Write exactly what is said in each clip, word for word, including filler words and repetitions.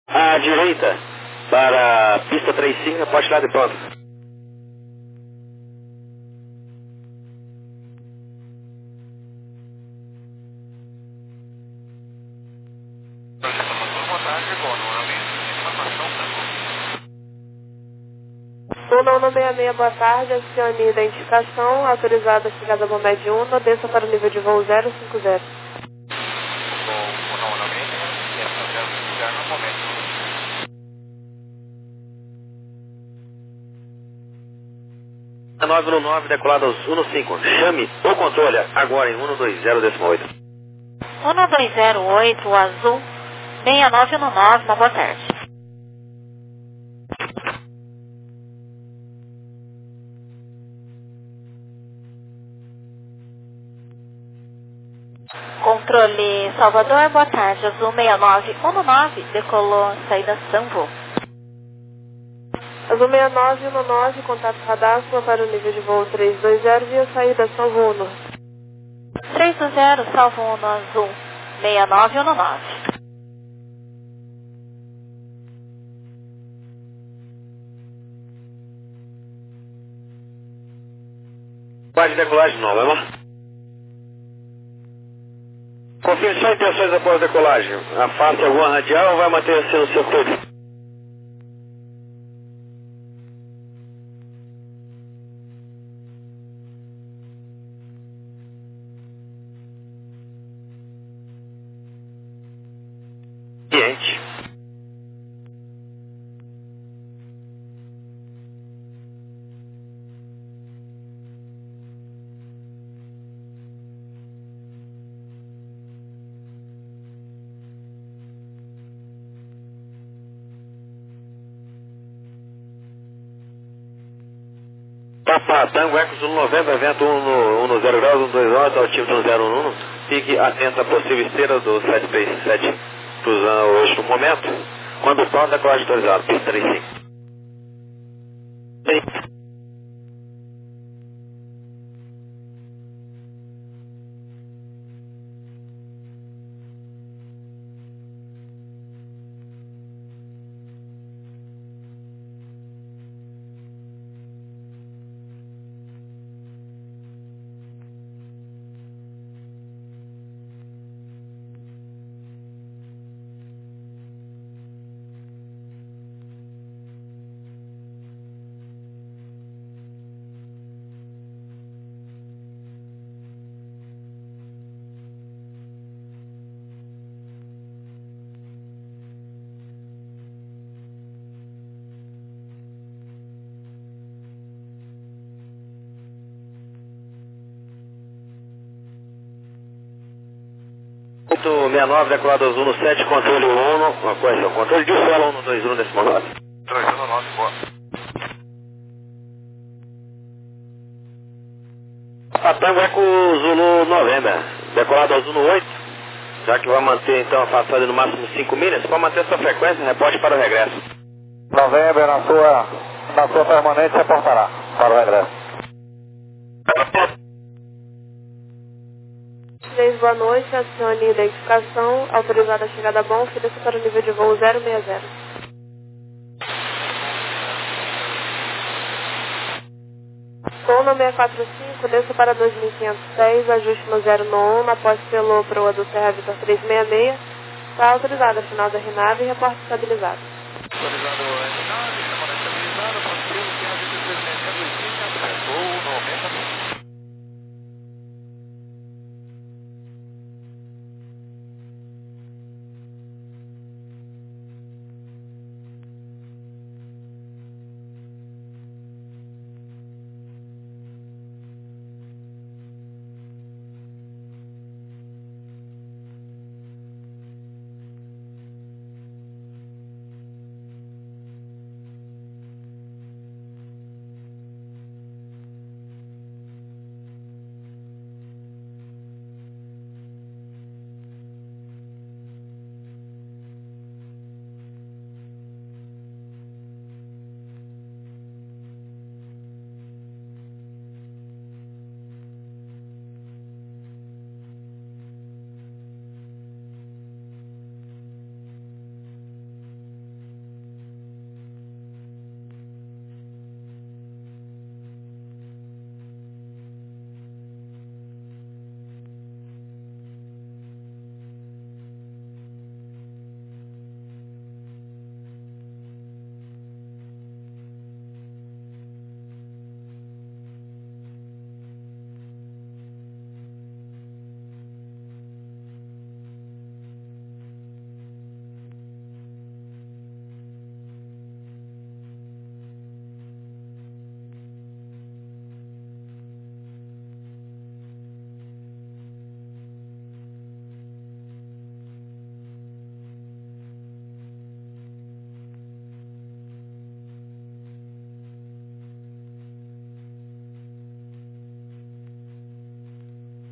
À direita, para a pista trinta e cinco, reporte lá de pronto. um nove seis seis, boa tarde, acione identificação, autorizada a chegada do Med um, desça para o nível de voo zero cinco zero. nove um nove, decolado aos um cinco. Chame o controle agora em um dois zero oito. um dois zero oito, azul, seis nove um nove, uma boa tarde. Controle Salvador, boa tarde, azul seis nove um nove, decolou, saída São Voo. Azul seis nove um nove, contato radar, sua para o nível de voo três dois zero, via saída São Voo Uno. três dois zero, salvo Uno, azul, seis nove um nove. Pode decolagem nova, vamos? Confirme só intenções após decolagem. Afaste alguma radial ou vai manter assim no circuito? Cliente. Papa, Tango, Eco, Zulu noventa, vento um no zero graus, um dois horas, altímetro zero um. Fique atento à possível esteira do sete três sete cruzando hoje no momento. Quando pronto, decolagem autorizada, pista trinta e cinco. oito seis nove, decolado azul no sete, controle um, uma coisa, controle de solo um dois um nesse momento. dois um nove, boa. Patango Eco Zulu noventa, decolado azul no oito, já que vai manter então a passagem no máximo cinco milhas, para manter essa frequência, reporte para o regresso. Novembro, na sua, na sua permanente, reportará para o regresso. Boa noite, acione identificação, autorizada a chegada a bom, desça para o nível de voo zero seis zero. Com o seis quatro cinco, desça para dois mil quinhentos e seis, ajuste no zero um, após pelo proa do Serra Vitor trezentos e sessenta e seis, está autorizada a final da R N A V e reporte estabilizado. Autorizado a R N A V, chamada estabilizada, pode ser o Serra Vitor trezentos e sessenta e seis, voo noventa.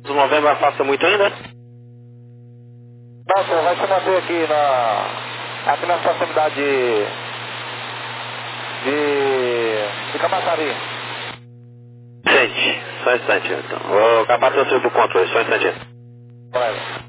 O novembro afasta muito ainda? Não, senhor, vai se manter aqui na... aqui na proximidade de... de... de Camaçari. Gente, só um instante então. Vou acabar transferindo pro controle, só um instantinho. Vai.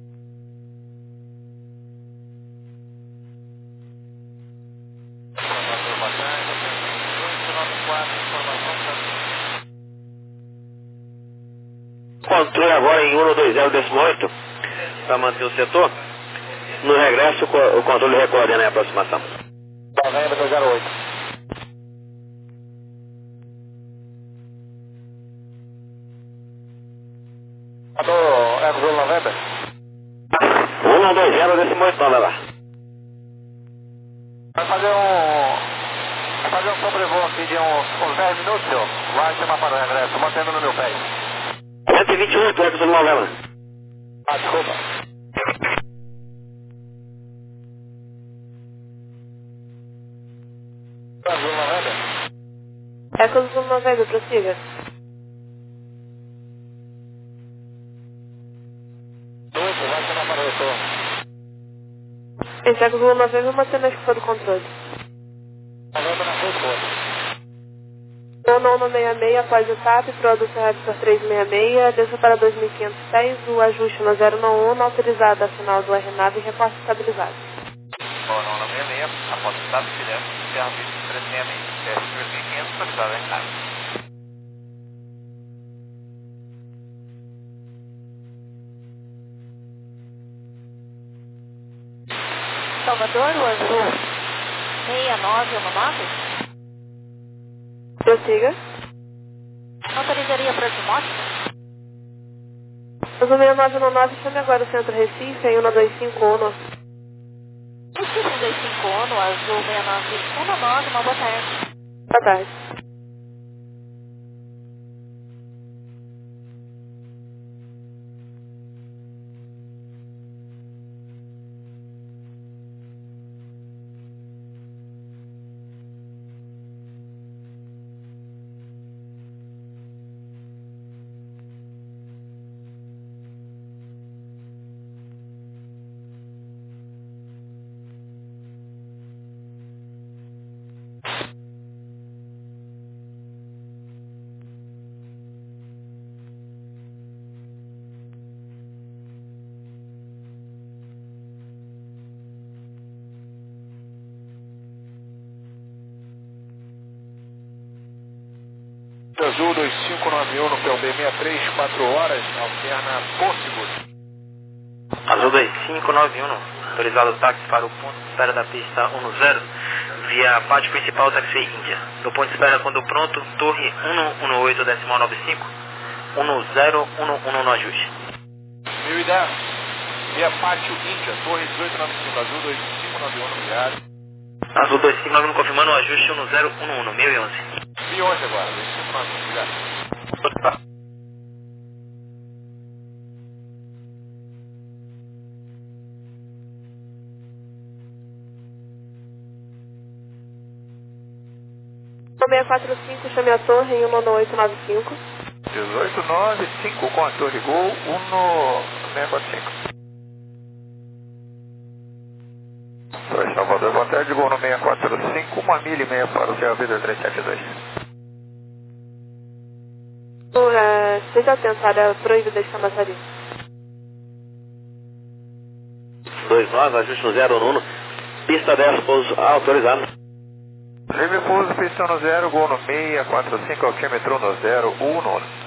Controle agora em um dois zero décimo oito para manter o setor. No regresso o controle recorde a aproximação. Novembro dois zero oito. Alô, é o Novembro? um dois zero décimo oito, não, vai lá. Vai fazer um... vai fazer um sobrevoo aqui de uns, uns dez minutos, senhor. Vai chamar para o regresso, mantendo no meu pé. cento e vinte e oito, Ecosul Novembro. Ah, desculpa. Ecosul Novembro? Ecosul Novembro, prossiga. Oito, vai chamar para o retorno. Esse Ecosul Novembro mantendo a escuta do controle. Novembro na frente, pô. Nono sessenta e seis após o T A P, produção Raptor trezentos e sessenta e seis, desça para dois mil e quinhentos e dez, o ajuste no zero um, autorizado a final do R NAV e reporte estabilizado. Nono sessenta e seis, após o estado de direto, serviço trezentos e sessenta e seis, teste três mil e quinhentos, estabilizado em nave. Salvador, o azul seis nove um nove. Prossiga. Autorizaria para Timóteo? Azul seis nove um nove, chame agora o Centro Recife em um dois cinco um. Recife um dois cinco um, azul seis nove um nove, uma boa tarde. Boa tarde. Azul dois cinco nove um no P U B sessenta e três, quatro horas, alterna Possible. Azul dois cinco nove um, autorizado o táxi para o ponto de espera da pista um zero, via parte principal táxi Índia. No ponto de espera quando pronto, torre um um oito decimal nove cinco, um zero um um no ajuste. mil e dez, via pátio Índia, torre dezoito noventa e cinco, azul dois cinco nove um, obrigado. Azul dois cinco nove um confirmando o ajuste um zero um um, mil e onze. mil e onze agora, dois cinco nove um, obrigado. seis quatro cinco, chame a torre em um oito nove cinco. dezoito nove cinco com a torre Gol, um no seis quatro cinco. Oi, Salvador, boa tarde, Gol no seis quatro cinco, uma milha e meia para o Sierra Vida três sete dois. Uh, esteja atento, área proibida de Camaçari. dois nove, ajuste no zero um, pista dez, pouso autorizado. Livre pouso, pista no zero, Gol no seis quatro cinco, altímetro no zero um um.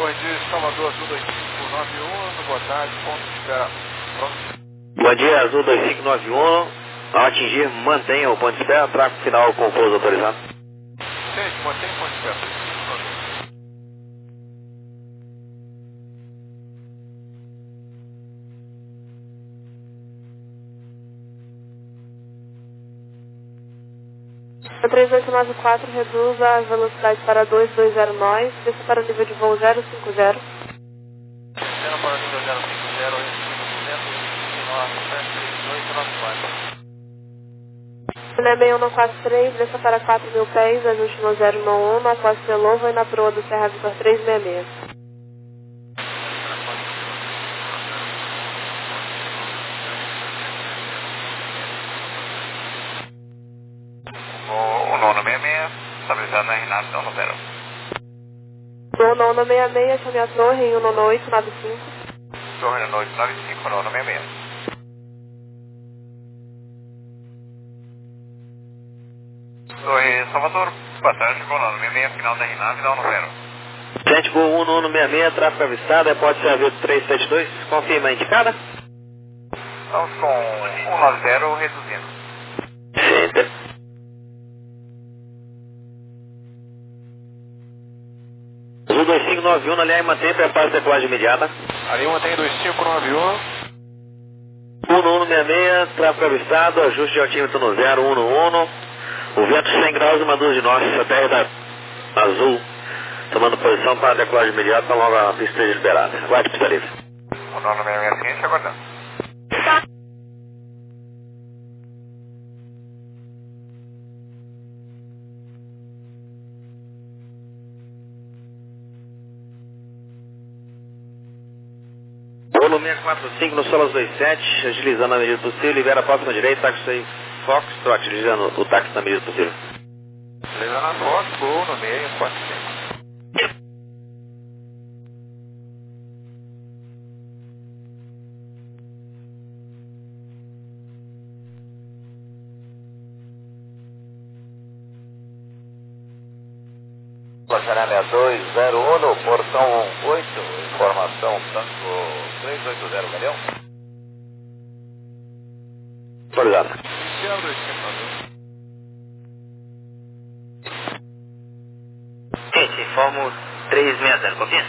Bom dia, Salvador, Azul dois cinco nove um, boa tarde, ponto de espera. Pronto. Bom dia, Azul dois cinco nove um. Ao atingir, mantenha o ponto de espera, tráfego final com pouso autorizado. Gente, mantém o ponto de espera. A três oito nove quatro reduz a velocidade para dois dois zero nove, desça para o nível de voo zero cinco zero. Zero para nível zero cinco zero, recibo duzentos e vinte e nove, sete três oito nove quatro. Chile seis um não quatro três, desça para quatro mil pés, ajuste no zero nove um, após Pelô, vai na proa do Serra Vitor três seis seis. O nono seis seis, estabilizado na Renato, então no zero. Voo nono seis seis, chame a torre em um nono oito nove cinco. Torre no oito nove cinco, nono seis seis. Torre Salvador, passagem com nono seis seis, final da Renato, então no zero. Gente, voo um no um seis seis, tráfego avistado, pode ser a Vitor três sete dois, confirma a indicada. Estamos com cento e noventa, reduzindo. Center. Azul dois cinco nove um, na linha mantém, prepara a decolagem imediata. Ali mantém dois cinco nove um. um no um seis seis, tráfego avistado, ajuste de altímetro no zero um no um. O vento cem graus e uma dúzia de nós, a terra da Azul, tomando posição para a decolagem imediata, para logo a pista esteja liberada. Aguarde pista livre. O nono seis seis seguinte, aguardando. Bolo seis quatro cinco no Solas dois sete, agilizando na medida possível, libera a próxima direita, táxi Foxtrot, agilizando o táxi na medida possível. Beleza na Fox, gol no meio, quatro cinco. Lançaré seis dois zero um, portão oito, informação Tango três oito zero, Galeão. Autorizado. zero dois cinco nove um. Gente, informo três seis zero, confia?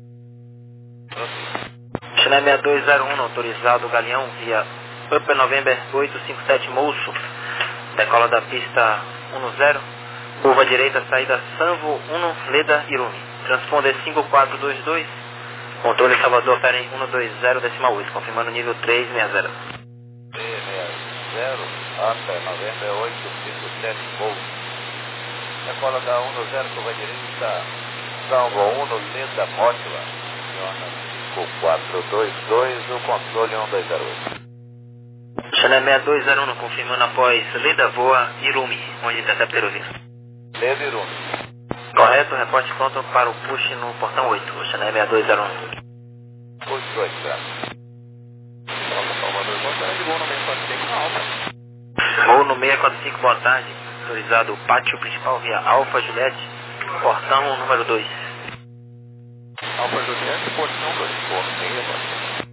Chile seis dois zero um, autorizado Galeão via Upper November oito cinco sete Moço, decola da pista um zero, curva direita, saída Sanvo um, Leda, Irumi. Transponder cinco quatro dois dois, controle Salvador, Peren um dois zero, decimal oito, confirmando nível três seis zero. três seis zero, Upper November oito cinco sete Moço. Decola da um zero, curva direita, Sanvo um, Leda, Mótila. cinco quatro dois dois, o controle um dois zero oito. Chile seis dois zero um, confirmando após Leda, Voa, Irumi, onde intercepta aerovia. Leda, Irumi. Correto, reporte pronto para o push no portão oito, Chile seis dois zero um. oito dois zero. Salvador, boa tarde, gol no meio, quatro cinco na Alfa. Voo no seis quatro cinco, boa tarde, autorizado pátio principal via Alfa Juliette, portão número dois. Alfa Juliette, portão dois, gol no meio, quatro.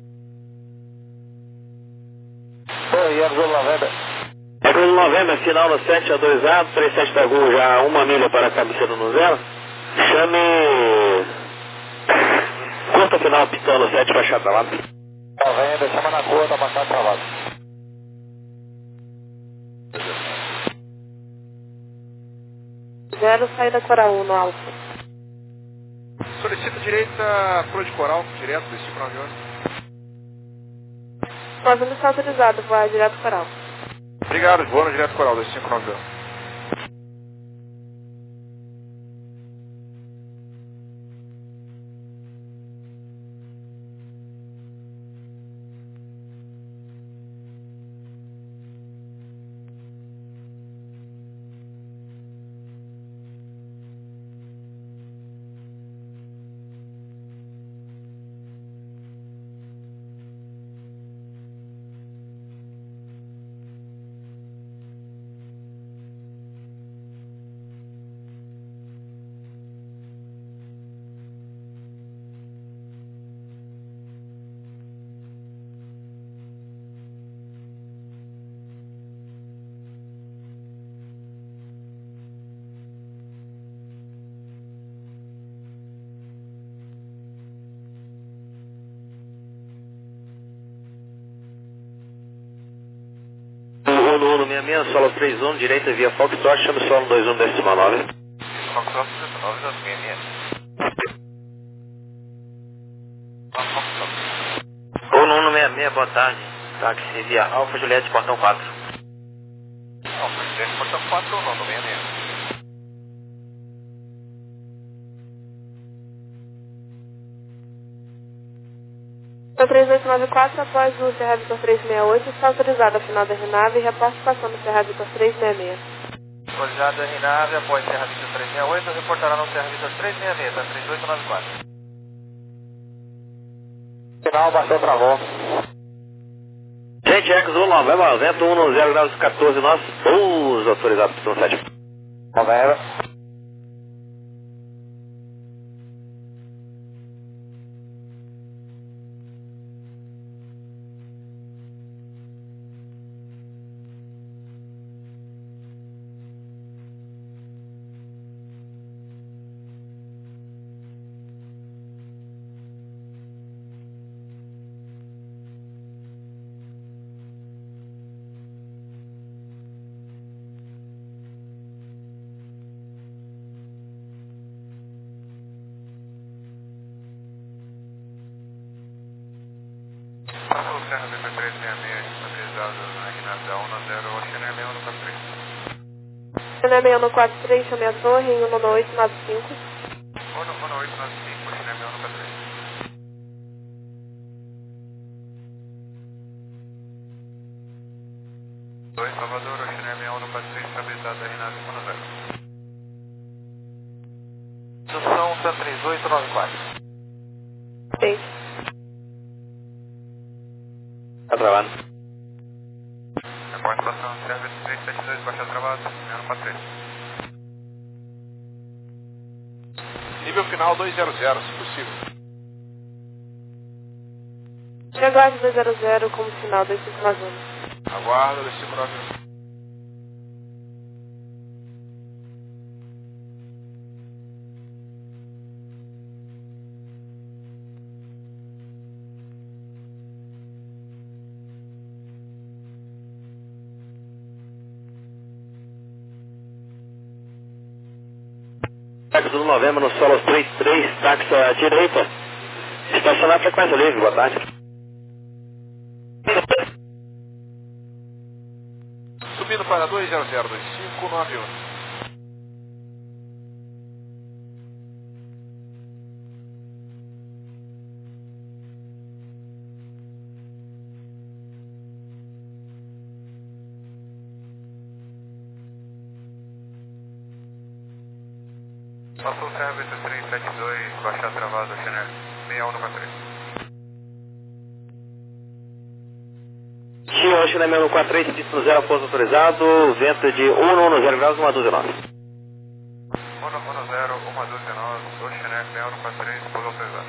Oi, Azul November. Azul November, final no sete, autorizado, três sete da Gol, já uma milha para a cabeceira no zero. Chame... Curta final, pistão no sete, baixar para lá. November, chama na cor, tá passando travado. Zero, saída Coral um no Alfa. Solicita direita, Pro de Coral, direto, dois cinco nove um. Nós vamos estar autorizado, vai direto Coral. Obrigado, vou no direto Coral, dois cinco nove um. no um no seis seis, solo três um, direita via Foxtrot, chame solo dois um decimal nove. Foxtrot dezenove, seis seis. Ou no um no seis seis, boa tarde. Táxi via Alfa Juliette, portão quatro. Alfa Juliette, portão quatro ou no um no seis seis? No três oito nove quatro, após o Serra Vitor trezentos e sessenta e oito, está autorizado a final da RNAV e reporte passando o Serra Vitor trezentos e sessenta e seis. Autorizado a RNAV após Serra Vitor trezentos e sessenta e oito, reportará no Serra Vitor trezentos e sessenta e seis, tá? três oito nove quatro. Final, baixou, travou. Gente, Ex um, Novembro, vento um no zero graus quatorze, nós, pouso autorizado para o sete. Novembro. Passou o Serra Vitor trezentos e sessenta e seis, autorizado na RNAV da um no zero, Oxinel Leão no quatro três. Oxinel Leão no quatro três, chame a torre em um no oito nove cinco. um no oito nove cinco, Oxinel Leão no quatro três. dois Salvador, Oxinel Leão no quatro três, estabilizado da RNAV um no zero. Instrução T A três oito nove quatro. Sim. Tá travando. Reporte estação Serra Vitor trezentos e setenta e dois, baixa travado, Leão no quatro três. Nível final duzentos, se possível. Chegou duzentos como final dois cinco nove um. Aguarda, dois cinco nove um. Táxi do Novembro no solo três três, táxi à direita. Estacionar frequência livre, boa tarde. Subindo para dois zero zero dois cinco nove um. Passou o Serra Vitor trezentos e setenta e dois, baixar travado, Chanel sessenta e um no quatro três. Chia, Oxinel no quatro três, pista no zero, posto autorizado, vento de um no zero graus, uma dúzia nove. um no zero, uma dúzia nove, Oxinel sessenta e um no quatro três, pouso autorizado.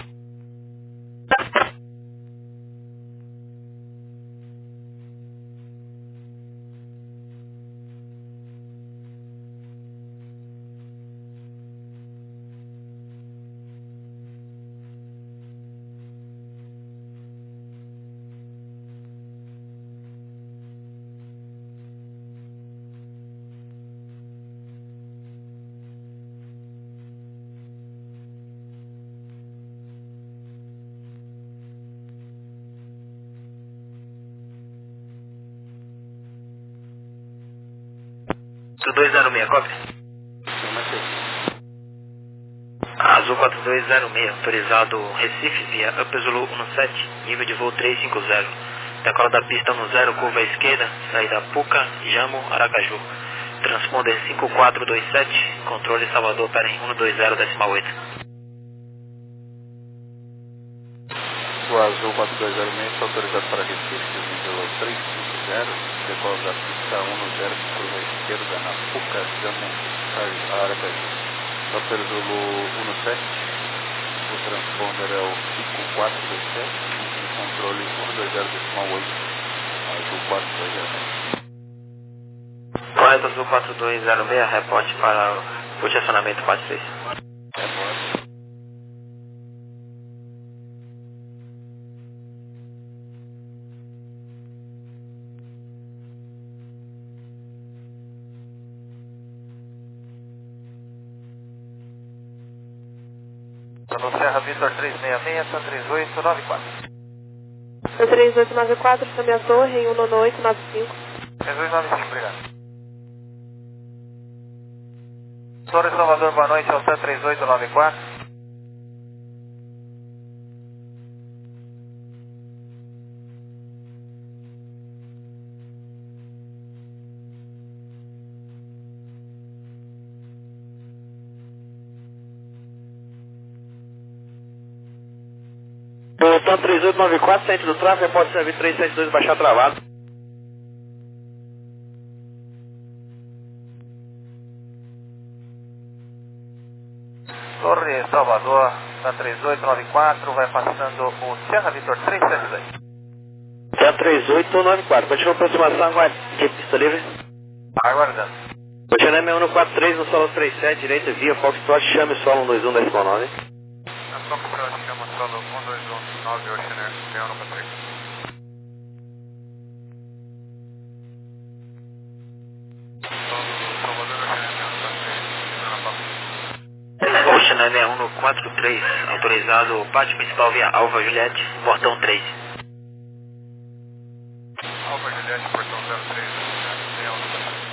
dois zero seis, copy. Azul quatro dois zero seis, autorizado Recife via Up Zulu um sete, nível de voo trezentos e cinquenta. Decola da pista um zero, curva à esquerda, saída Puca, Jamo, Aracaju. Transponder cinco quatro dois sete, controle Salvador, pera em um dois zero decimal oito. O Azul quatro dois zero seis está autorizado para Recife, nível trezentos e cinquenta, decola da pista um zero, curva à esquerda, na Puca, Jamo, Aracaju. Doctor Zulu um sete, o transponder é o cinco quatro dois sete, e controle um dois zero decimal oito, Azul quatro dois zero seis. Correto, Azul quatro dois zero seis, reporte para o estacionamento quatro três. Reporte. No Serra Vitor trezentos e sessenta e seis, São três oito nove quatro. São três oito nove quatro, chame a torre em um nove oito nove cinco. três oito nove cinco, obrigado. Torre Salvador, boa noite, Altan três oito nove quatro. Altan três oito nove quatro, centro do tráfego, repórter serviço três sete dois, baixar travado. Torre Salvador, na três oito nove quatro, vai passando o Serra Vitor trezentos e setenta e dois. Serra três oito nove quatro, continua a aproximação, aguarde. De pista livre. Aguardando. Continua M um quatro três no solo trinta e sete, direita, via Foxtrot, chame solo um dois um decimal nove. Na Foxtrot, chama solo um dois um nove, Oceaner, M um quatro três. Oceaner M um quatro três, autorizado pátio principal via Alfa Juliette, portão três. Alfa Juliette, portão zero três, M um quatro três.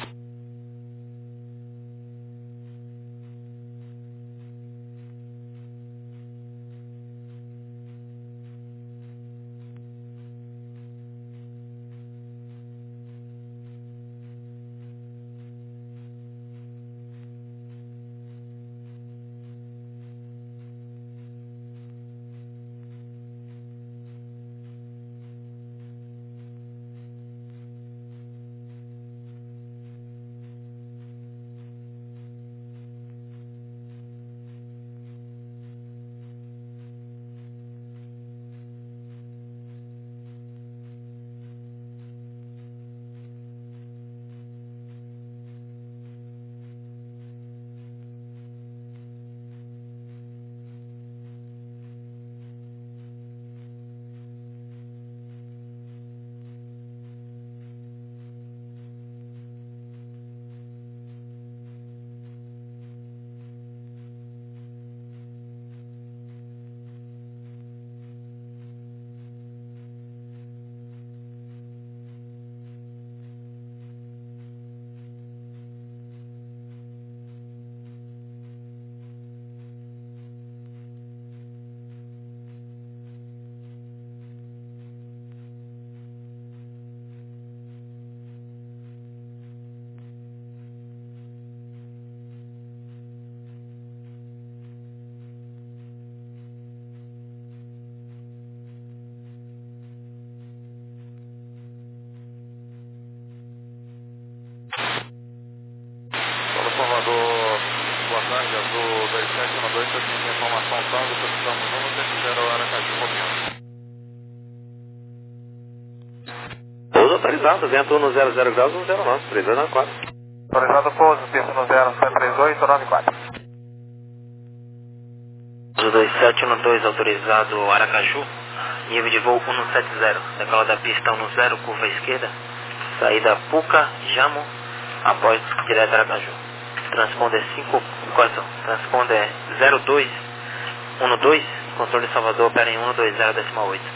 Salvador, boa tarde, Azul dois sete um dois, seguinte informação, tango, precisamos um sete zero Aracaju, copiando. Pouso autorizado, vento um no zero zero graus, um zero nove, três oito nove quatro. Autorizado pouso, pista no zero sete três oito nove quatro. Pouso dois sete um dois, autorizado Aracaju, nível de voo um sete zero, decola da pista um zero, curva esquerda, saída Puca, Jamo, após direto Aracaju. Transponder cinco, correção, transponder zero dois um dois, controle Salvador, opera em um dois zero decimal oito.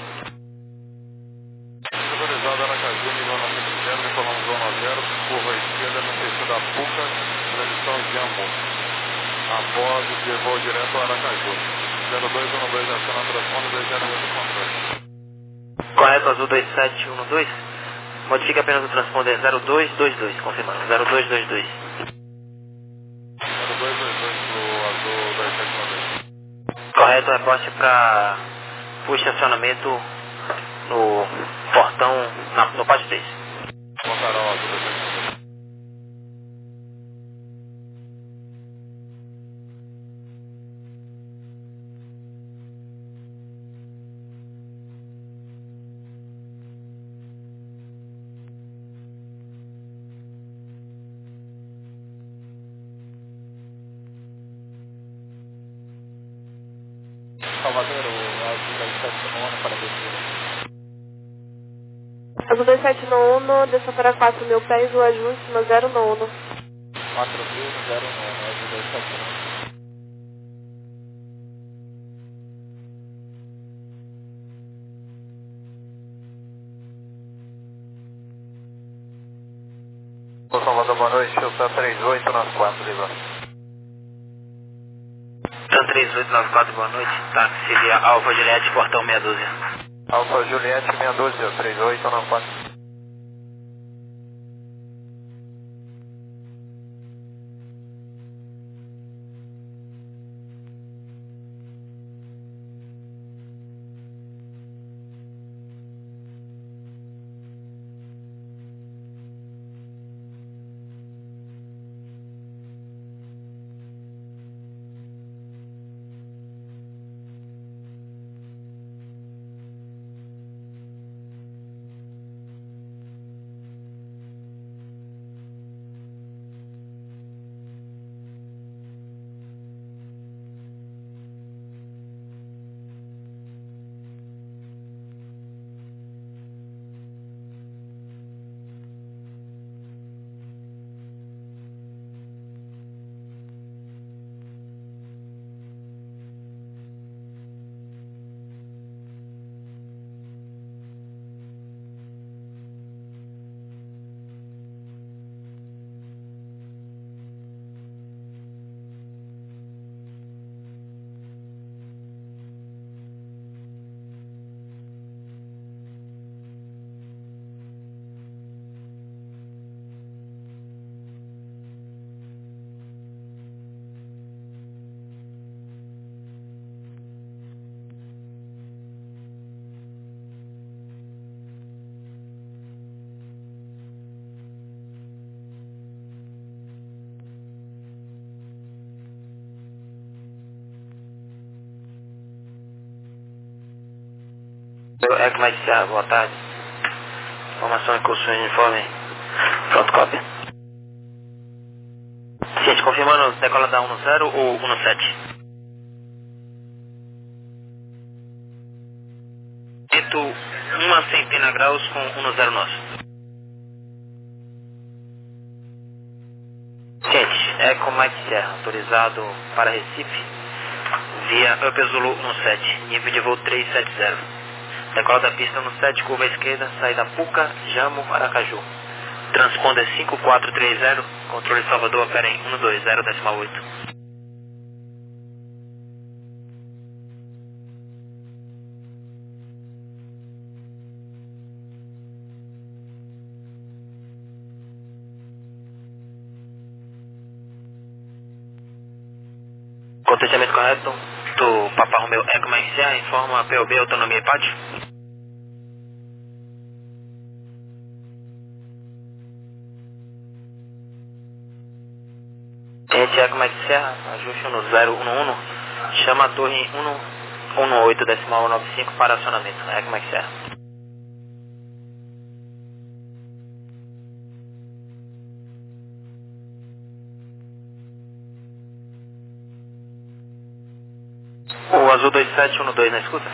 Autorizado Aracaju, nível nove zero, decolamos zona zero, curva esquerda na pista da Puca, transição Jambo. Após de voo direto a Aracaju. zero dois um dois, aciona transponder dois zero oito controle. Correto, Azul dois sete um dois, modifica apenas o transponder zero dois dois dois, confirmando, zero dois dois dois. zero dois dois dois pro Azul dois sete um dois. Correto, reporte para o estacionamento no portão, na, no pátio três. Montarão Azul dois sete um dois. Salvador, o Azul dois sete um um para descer. Azul dois sete um, desça para quatro mil pés, o ajuste no zero nono. quatro mil no zero nove, Azul dois sete um. Ô Salvador, boa noite, eu estou três oito nove quatro, Lima. Tan três oito nove quatro, boa noite. Tá, seria Alfa Juliette, portão meia dúzia. Alfa Juliette, meia dúzia, três oito nove quatro. É que vai ser, boa tarde. Informação em curso de uniforme. Pronto, cópia. Gente, confirmando, decola da um zero ou um sete? Vento uma centena graus com um zero nosso. Gente, Eco Mike Serra, autorizado para Recife, via Up Zulu um sete, nível de voo trezentos e setenta. Decola da pista no sete, curva à esquerda, saída Puca, Jamo, Aracaju. Transponder cinco quatro três zero, controle Salvador, opera em um dois zero, decimal oito. Contentamento correto do Papa Romeu Eco Mike Serra, informa P O B, autonomia e pátio. Gente, Eco Mike Serra, ajuste no zero um um, chama a torre um um oito, decimal nove cinco para acionamento. Eco Mike Serra. O Azul dois sete um dois na escuta?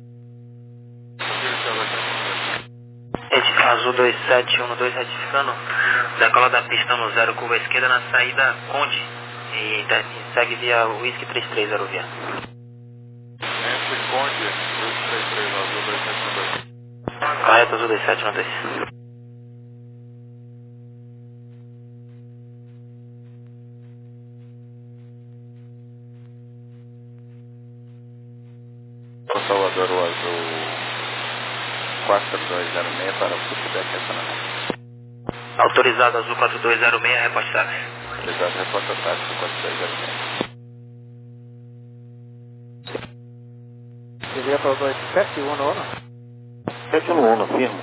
Gente, Azul dois sete um dois retificando, decola da pista no zero, curva à esquerda na saída Conde e, e segue via Whisky três três zero via. Entre Conde, dois três três, Azul dois sete um dois. Correto, Azul dois sete um dois. Salvador, o Azul quatro dois zero seis para o feedback acionamento. Autorizado Azul quatro dois zero seis, reportar. Autorizado, reporta táxi quatro dois zero seis. Seria para o dois sete um no ano? sete um um, afirmo.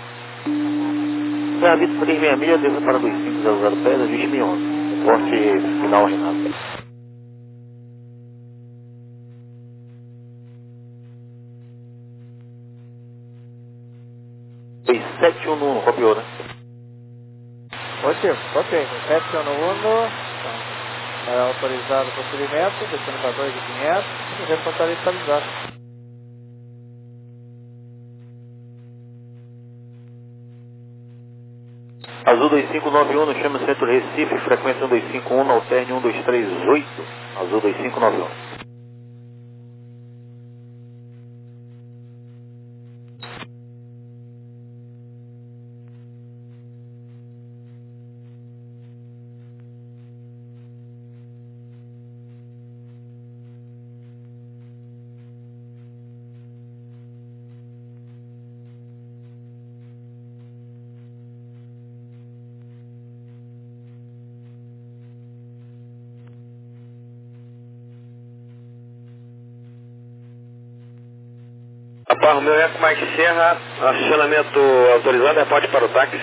É aviso três seis seis, desça para dois cinco zero zero pés, ajuste mil e onze. Porte final, Renato. sete um um, copiou, né? Ok, ok. sete um um, é autorizado o procedimento, descendo para dois mil e quinhentos, e reportar estabilizado. Azul dois cinco nove um, no chama Centro Recife, frequência um dois cinco um, alterne um dois três oito, Azul dois cinco nove um. Papa Romeu Eco Mike Serra, acionamento autorizado, reporte para o táxi.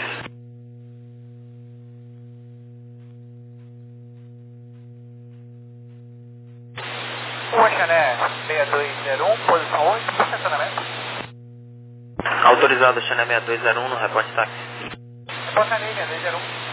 Chané seis dois zero um, posição oito, estacionamento. Autorizado, Chané seis dois zero um no reporte táxi. Reporte Chané seis dois zero um.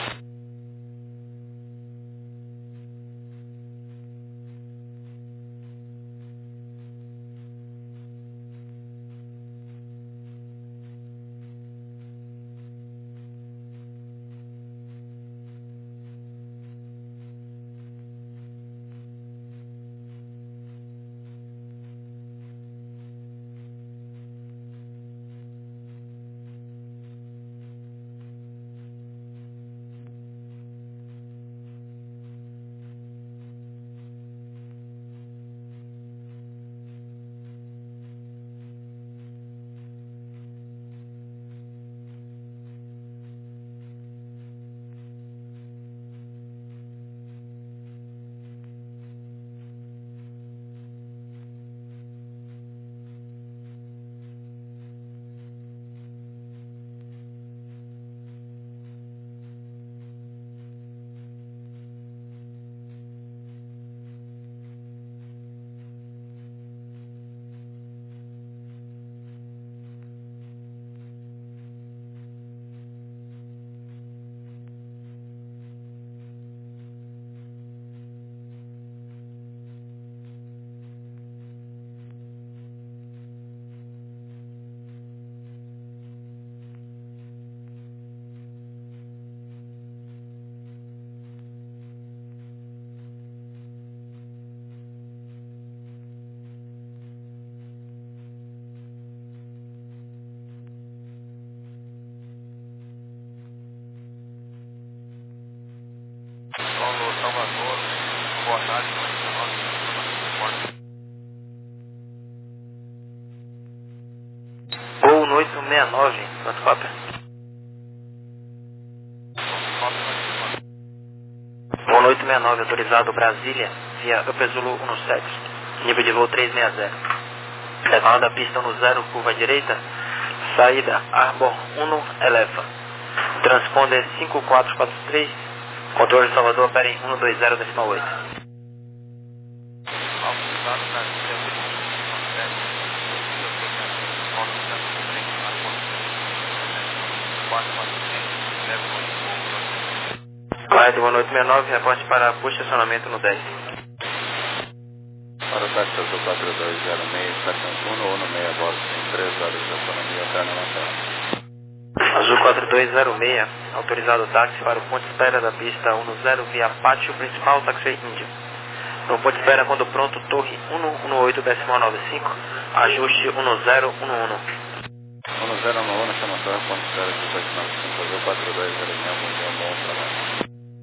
Salvador, boa tarde, Gol no oito seis nove, quanto cópia? Gol no oito seis nove, autorizado Brasília, via Upezulu sete, nível de voo trezentos e sessenta. Decolada da pista zero, curva direita, saída Arbor um, Eleva. Transponder cinco quatro quatro três, controle de Salvador, Peren um dois zero, decimal oito. Autorizado Brasília, Claro, boa noite, sessenta e nove, reporte para push estacionamento no dez. Para o táxi azul quatro dois zero seis, estação um, Uno seis, bordo tem três horas de autonomia até na matéria. Azul quatro dois zero seis, autorizado táxi para o ponto de espera da pista dez via pátio principal, táxi Índia. No ponto de espera, quando pronto, torre cento e dezoito, decimal noventa e cinco, ajuste um zero um um. um zero um um, chamatório, ponto de espera dezoito noventa e cinco, azul quatro dois zero seis, bom dia, bom trabalho.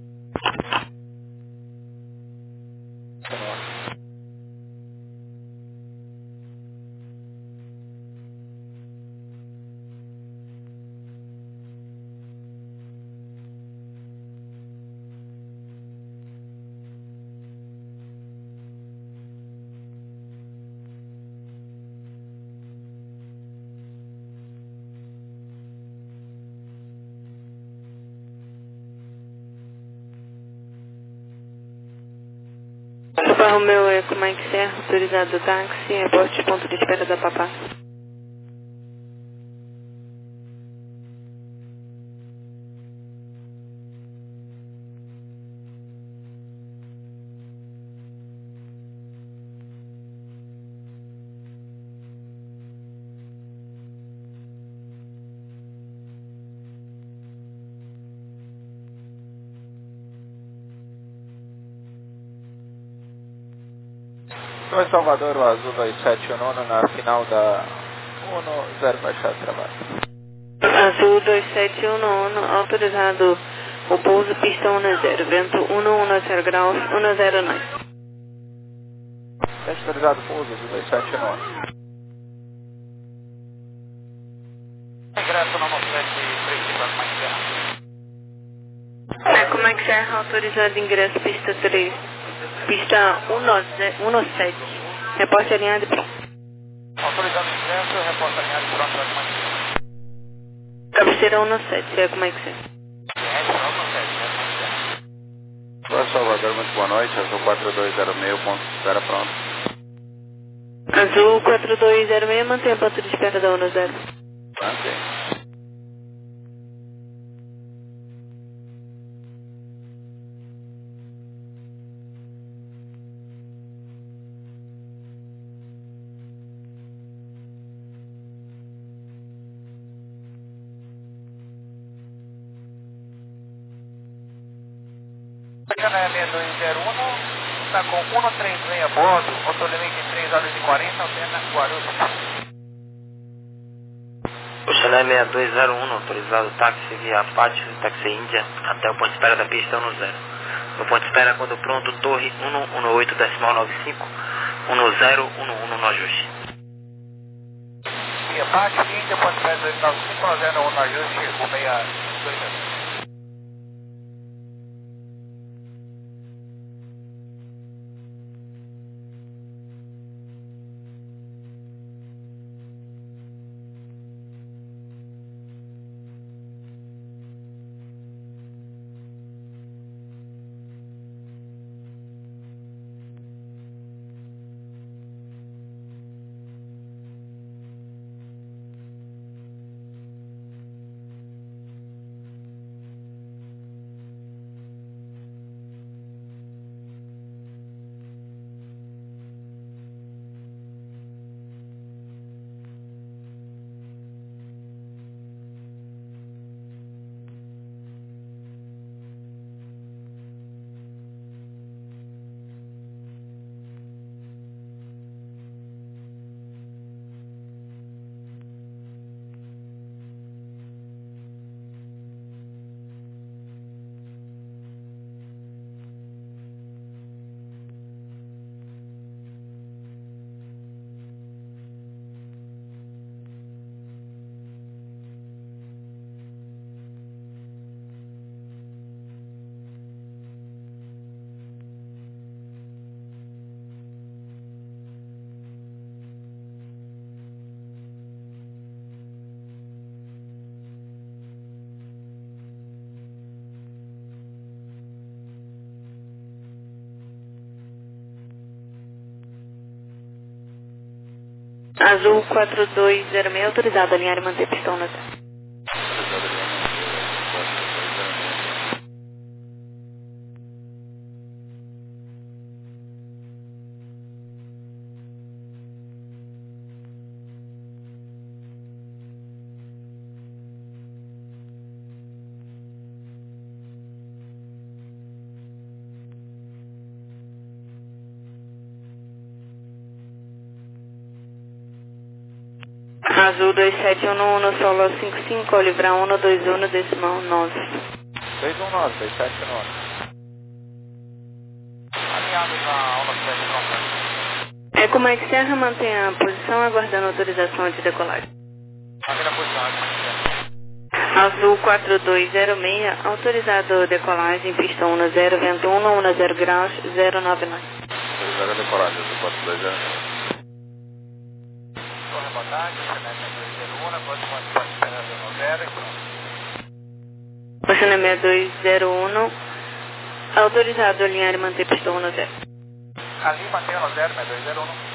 Papa Romeu Eco Mike Serra, autorizado do táxi, reporte ponto de espera da Papá. Oi, Salvador, o azul dois sete um na final da um zero baixado trabalho. Azul dois sete um autorizado o pouso pista um zero, vento um zero graus, um zero nove. Teste autorizado pouso, azul dois sete um. Ingresso no sete principal, Mike Serra. É, como é que serra autorizado ingresso pista três? Pista um sete, reporte alinhado e pronto. Autorizado ingresso, reporte zero um sete, é como é que você? Olá, Salvador, muito boa noite. Azul quatro dois zero seis, ponto de espera pronto. Azul quatro dois zero seis, mantém a ponto de espera da um zero. Mantém. Janela seis dois zero um, está com cento e trinta e seis a bordo, autolimite três horas e quarenta, antena Guarulhos. O Chanel seis dois zero um, autorizado táxi via Apache, táxi Índia, até o ponto de espera da pista um zero. No ponto de espera, quando pronto, torre um um oito decimal nove cinco, um zero um um no ajuste. Via Apache Índia, ponto de espera dois nove cinco, um zero um no ajuste, o seis dois zero. Azul quatro dois zero seis, autorizado a alinhar e manter pistão na zero. Azul dois sete um um, solo cinco cinco, Olivra um dois um, decimal nove. dois um nove, dois sete nove. Alinhado na um sete. É como é que Serra mantém a posição aguardando autorização de decolagem. Aqui na posição, Azul quatro dois zero seis, autorizado decolagem, pista um zero, vento um, um zero graus, zero nove nove. Autorizado a decolagem, Azul quatro dois zero seis. Oceana seis dois zero um, autorizado a alinhar e manter pistão um zero. Ali mantém um zero, seis dois zero um.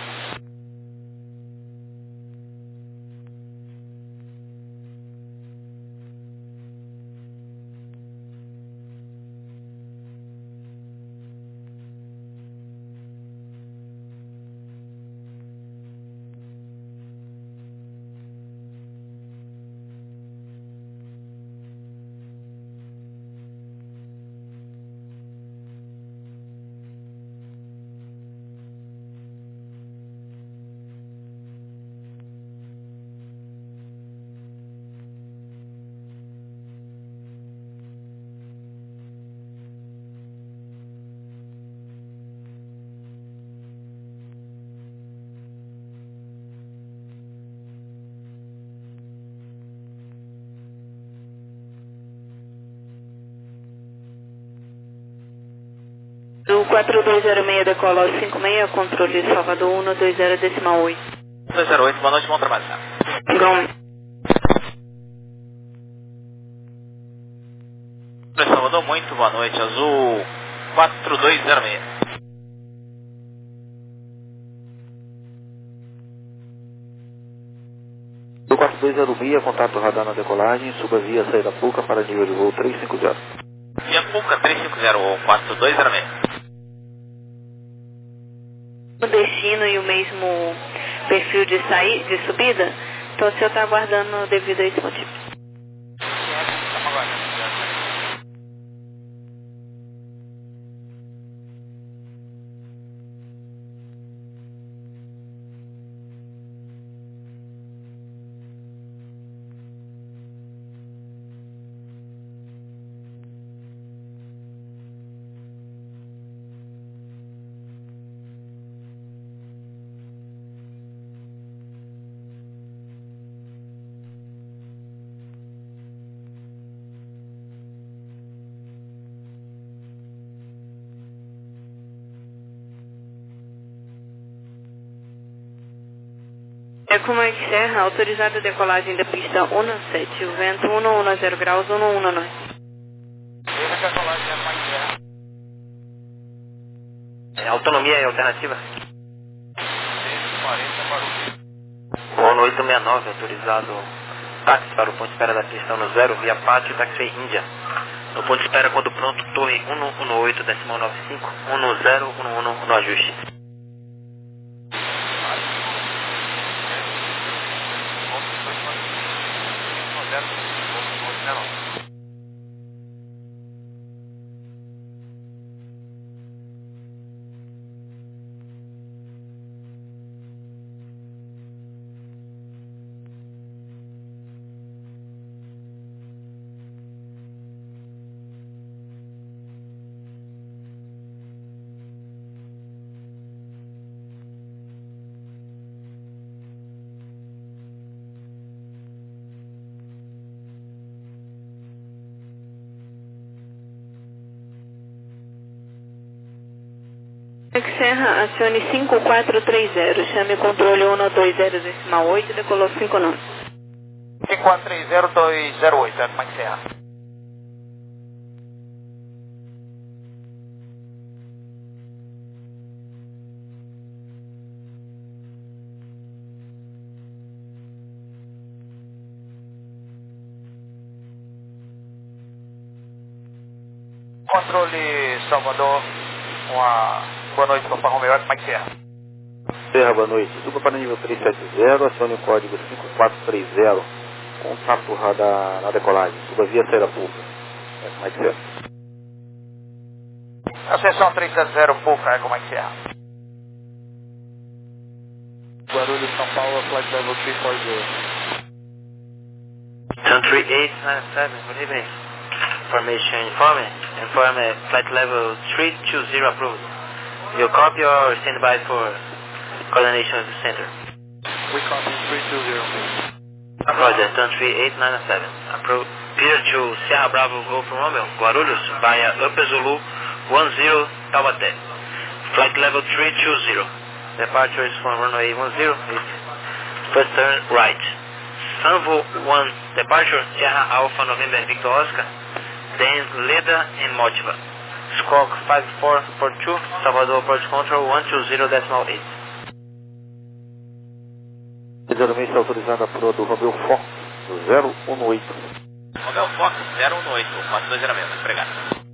Do quatro dois zero seis, decola cinco seis, controle Salvador um dois zero, decimal oito. dois zero oito, boa noite, bom trabalho. Igualmente. Salvador, muito boa noite. Azul quatro dois zero seis. Do quatro dois zero seis, contato radar na decolagem, suba via saída Puca para nível de voo trezentos e cinquenta. Via Puca trezentos e cinquenta, quatro dois zero seis. O destino e o mesmo perfil de, sair, de subida, então o senhor está aguardando devido a esse motivo. É como é que Serra, autorizada a decolagem da pista um sete, o vento cento e dez graus, cento e dez. É, autonomia e alternativa? cento e quarenta para o... ONU oito seis nove, autorizado táxi para o ponto de espera da pista um zero, via Pátio, Taxi Índia. No ponto de espera, quando pronto, torre cento e dezoito, decimal noventa e cinco, um zero um um no ajuste. Serra, acione cinco quatro três zero, chame controle um dois zero decimal oito, decolou cinco nove. cinco quatro três zero dois zero oito, é como é que Serra? Controle Salvador, uma... Boa noite, Papa Romeo, como é que Serra? Serra, boa noite. Suba para nível trezentos e setenta, acione o código cinco quatro três zero, contato radar na decolagem, suba via saída Puca. É como é que Serra? Acessão trezentos e setenta Puca, é como é que Serra? Guarulhos, São Paulo, flight level três quatro zero. Country eight nine seven, good evening. Information informed. Inform uh, flight level three two zero approved. You copy or stand by for coordination of the center? We copy three two zero. Roger, country eight nine seven. Approved. Peter to Sierra Bravo Golf Romeo, Guarulhos, via Upper Zulu one zero Taubaté. Flight level three two zero. Departure is from runway one zero, first turn right. Sanvo one departure, Sierra Alpha November Victor Oscar, then Leda and Motiva. Squawk five four four two, Salvador Approach Control one two zero decimal eight. Geralmente está autorizada a proa do Romeo Fox zero um oito. Romeo Fox zero um oito, quatro dois zero seis, obrigado.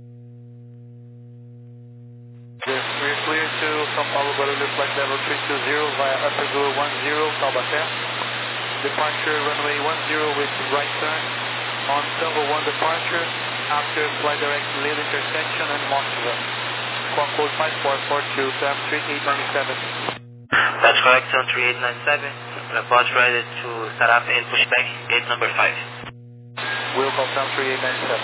Yes, we're clear to São Paulo, Guarulhos, flight level three two zero via Upper Zulu one zero Taubaté. Departure runway one zero with right turn on Tango one departure after flight direct lead intersection and Motiva. Squawk code five four four two, Cam three eight nine seven. That's correct, on three eight nine seven. Report ready to start up and pushback gate number five. Will call Cam three eight nine seven.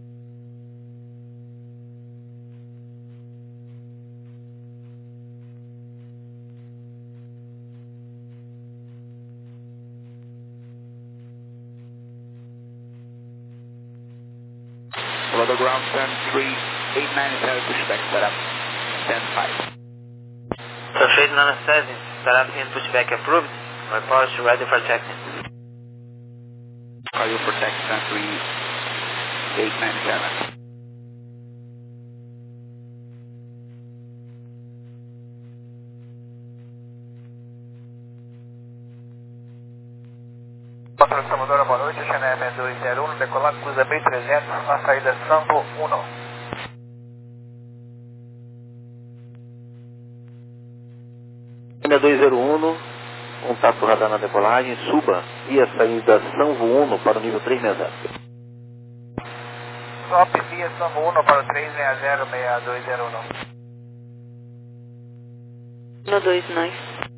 Below the ground, turn three eight nine seven, pushback setup, stand five. three eight nine seven, start up and pushback approved. Report ready for taxi. Are you for taxi, turn three eight nine seven? para Salvador, boa noite, X N M dois zero um, decolar, cruza B trezentos, na saída Sambo um. X N M dois zero um, contato radar na decolagem, suba via saída Sambo um para o nível três seis zero. Top via Sambo um para o três seis zero, seis dois zero um. um dois nove.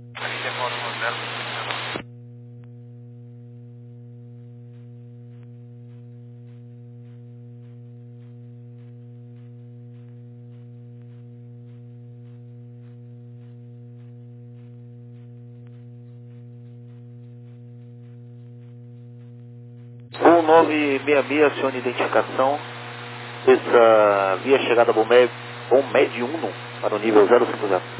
um nove seis seis, acione identificação. Essa via chegada Bom Med um para o nível zero cinco zero.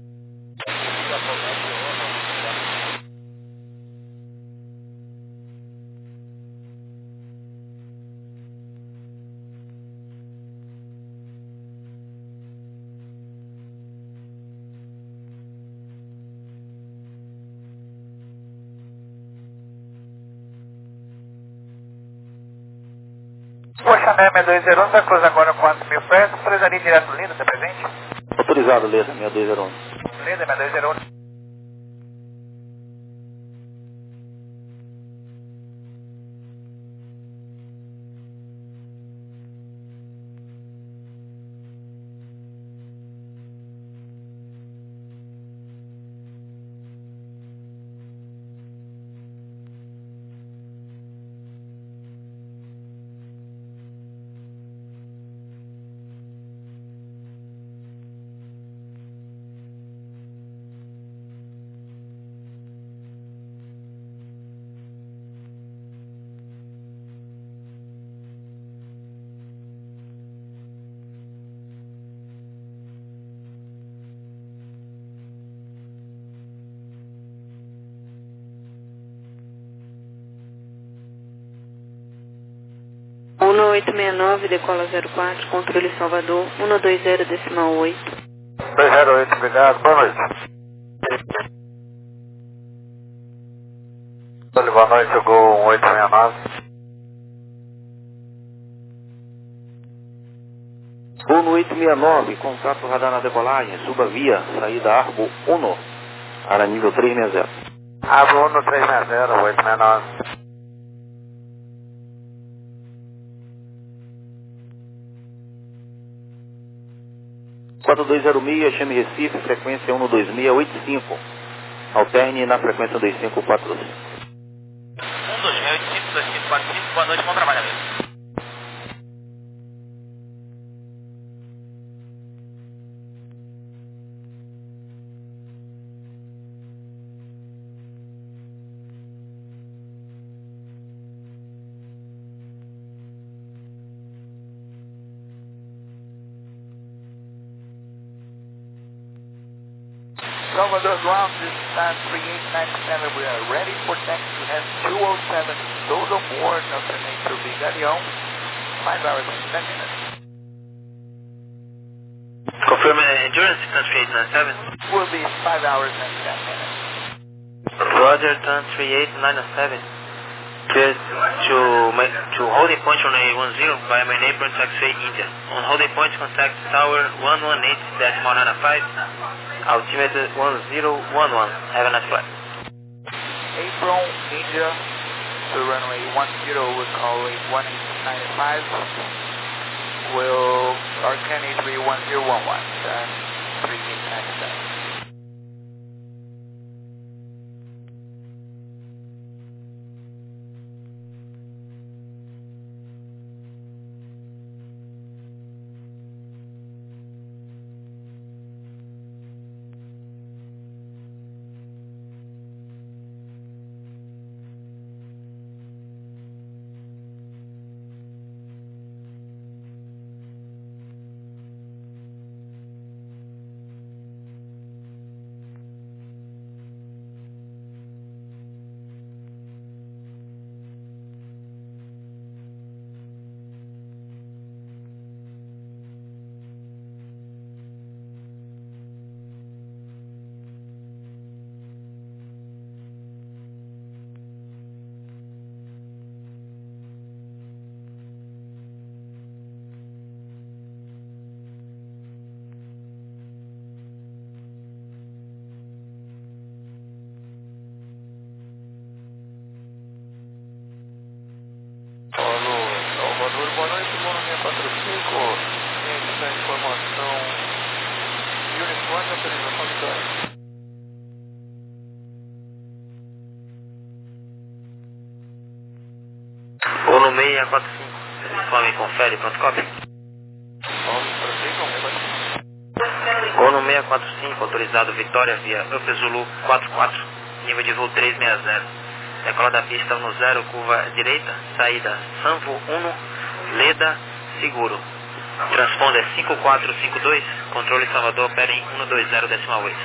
Poxa, X N M dois zero um, vai cruzar agora quatro mil pés, precisaria direto Linda, você presente? Autorizado, Leda, seis dois zero um. Linda, seis dois zero um. um oito seis nove, decola zero quatro, controle Salvador, um dois zero decimal oito. dois zero oito, obrigado, boa noite. Boa noite, Gol um oito seis nove. um oito seis nove, contato radar na decolagem, suba via saída Arbo um para nível três seis zero. Arbo um três seis zero, oito seis nove. quatro dois zero seis, chame Recife, frequência um dois seis oito cinco. Alterne na frequência dois cinco quatro cinco. um dois seis oito cinco, dois cinco quatro cinco, boa noite, bom trabalho, amigo. Salvador ground, this is time three eight nine seven, we are ready for taxi, we have two oh seven, those on board, Notre Dame to Bigarion, five hours and ten minutes. Confirm endurance, country eight nine seven. Will be five hours and ten minutes. Roger, country eight nine seven. Cleared to, my, to holding point on A ten by my neighbor taxiway India. On holding point, contact tower one one eight decimal nine five. Altimeter one zero one one. Have a nice flight. Apron, India, to runway one zero, we'll call it one eight nine five. Will Arcane three one zero one one, then three eight nine seven. cinco, ciente da informação de uniforme, autorização Vitória. Ou no seis quatro cinco, informe confere, pronto, copy. Ou no seis quatro cinco, autorizado Vitória via Up Zulu quatro quatro, nível de voo trezentos e sessenta. Decola da pista um zero, curva direita, saída Sanvo um, Leda, seguro. Transponder cinco quatro cinco dois, controle Salvador, Peren um dois zero decimal oito.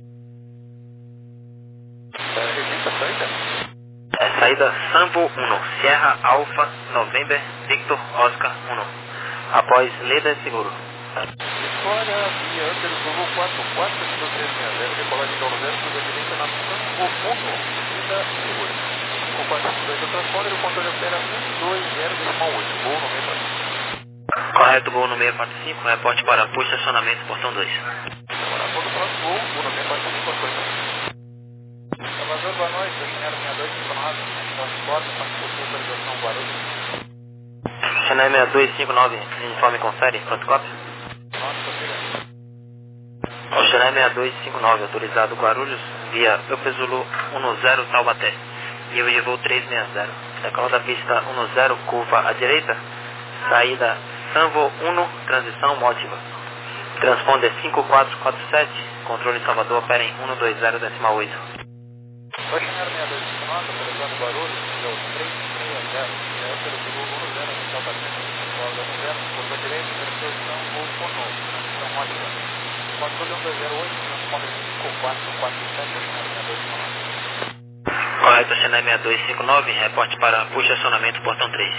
É saída Sanvo um, Sierra Alpha, November, Victor, Oscar um. Após Leda, seguro. Vitória via Up Zulu quatro quatro, nível trezentos e sessenta. Decola de um zero, curva direita na Sanvo um, Leda, seguro. cinco quatro cinco dois, o transponder, o controle opera um dois zero decimal oito. Voo no seis quatro cinco. Correto, voo no seis quatro cinco, reporte para apoio estacionamento, portão dois. Agora, todo o próximo voo, voo no seis quatro cinco, apoio. Salvador, boa noite, Channel seis dois cinco nove, transporte, participação, autorização Guarulhos. Channel seis dois cinco nove, informe confere, pronto, copy. Ao Channel seis dois cinco nove, autorizado Guarulhos, via Up Zulu um zero, Taubaté. Nível de voo trezentos e sessenta. Decola da pista um zero, curva à direita, saída Sanvo um, transição Mótiva. Transponder cinco quatro quatro sete, controle Salvador, Peren um dois zero decimal oito. Oi, Channel seis dois cinco nove, autorizado Guarulhos, nível trezentos e sessenta, via Up Zulu um zero, Taubaté. Decola um zero, curva direita, direção Sanvo um, transição Mótiva. Controle um dois zero oito, transponder cinco quatro quatro sete, Channel seis dois cinco nove. Correto, Channel seis dois cinco nove, reporte para apoio estacionamento, portão três.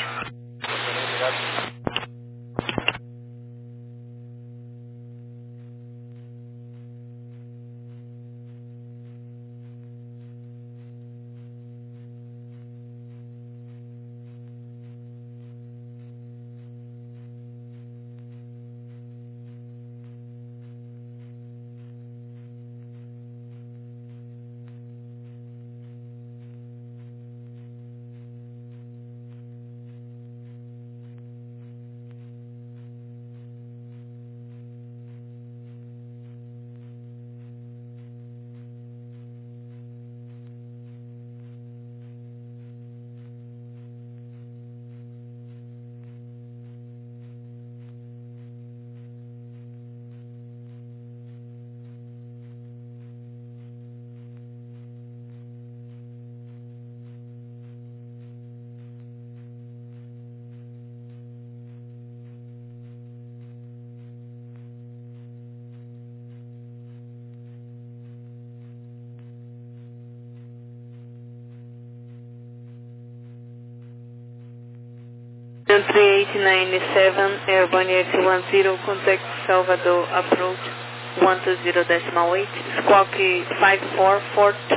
three eight nine seven, Airborne eight one zero, contact Salvador, approach one two zero decimal eight, squawk five four four two.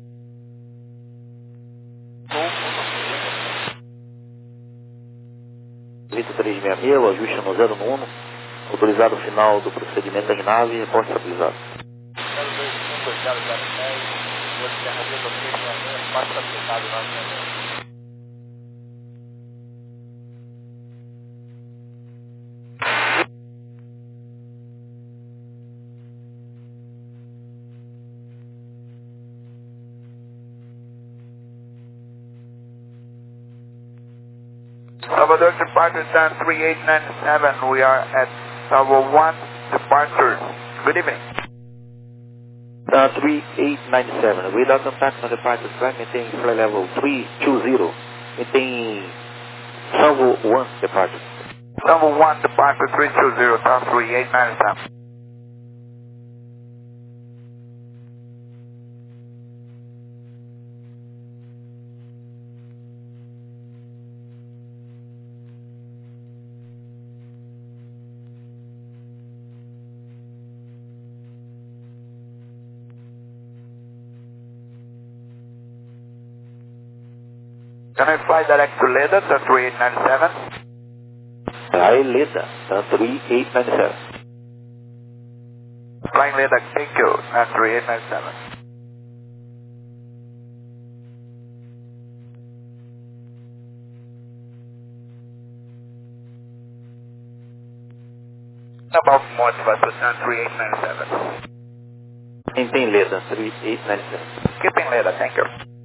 Vitor trezentos e sessenta e seis, o ajuste no zero um, autorizado o final do procedimento da RNAV, reporte estabilizado. zero dois cinco zero zero dez, voo de Terra Via do trezentos e sessenta e seis, parte estabilizado nove sessenta e seis. Salvador departure time three eight nine seven. We are at Salvo one departure. Good evening. Uh, three eight nine seven. Without contact on departure track, maintain flight level three two zero. Maintain Salvo one departure. Salvo one departure three two zero, Town three eight nine seven. Can I fly direct to Leda, Town three eight nine seven? Fly Leda, Town three eight nine seven. Flying Leda, thank you, Town three eight nine seven. About Motiva Susan three eight nine seven. Maintain Leda three eight nine seven. Keeping Leda, thank you.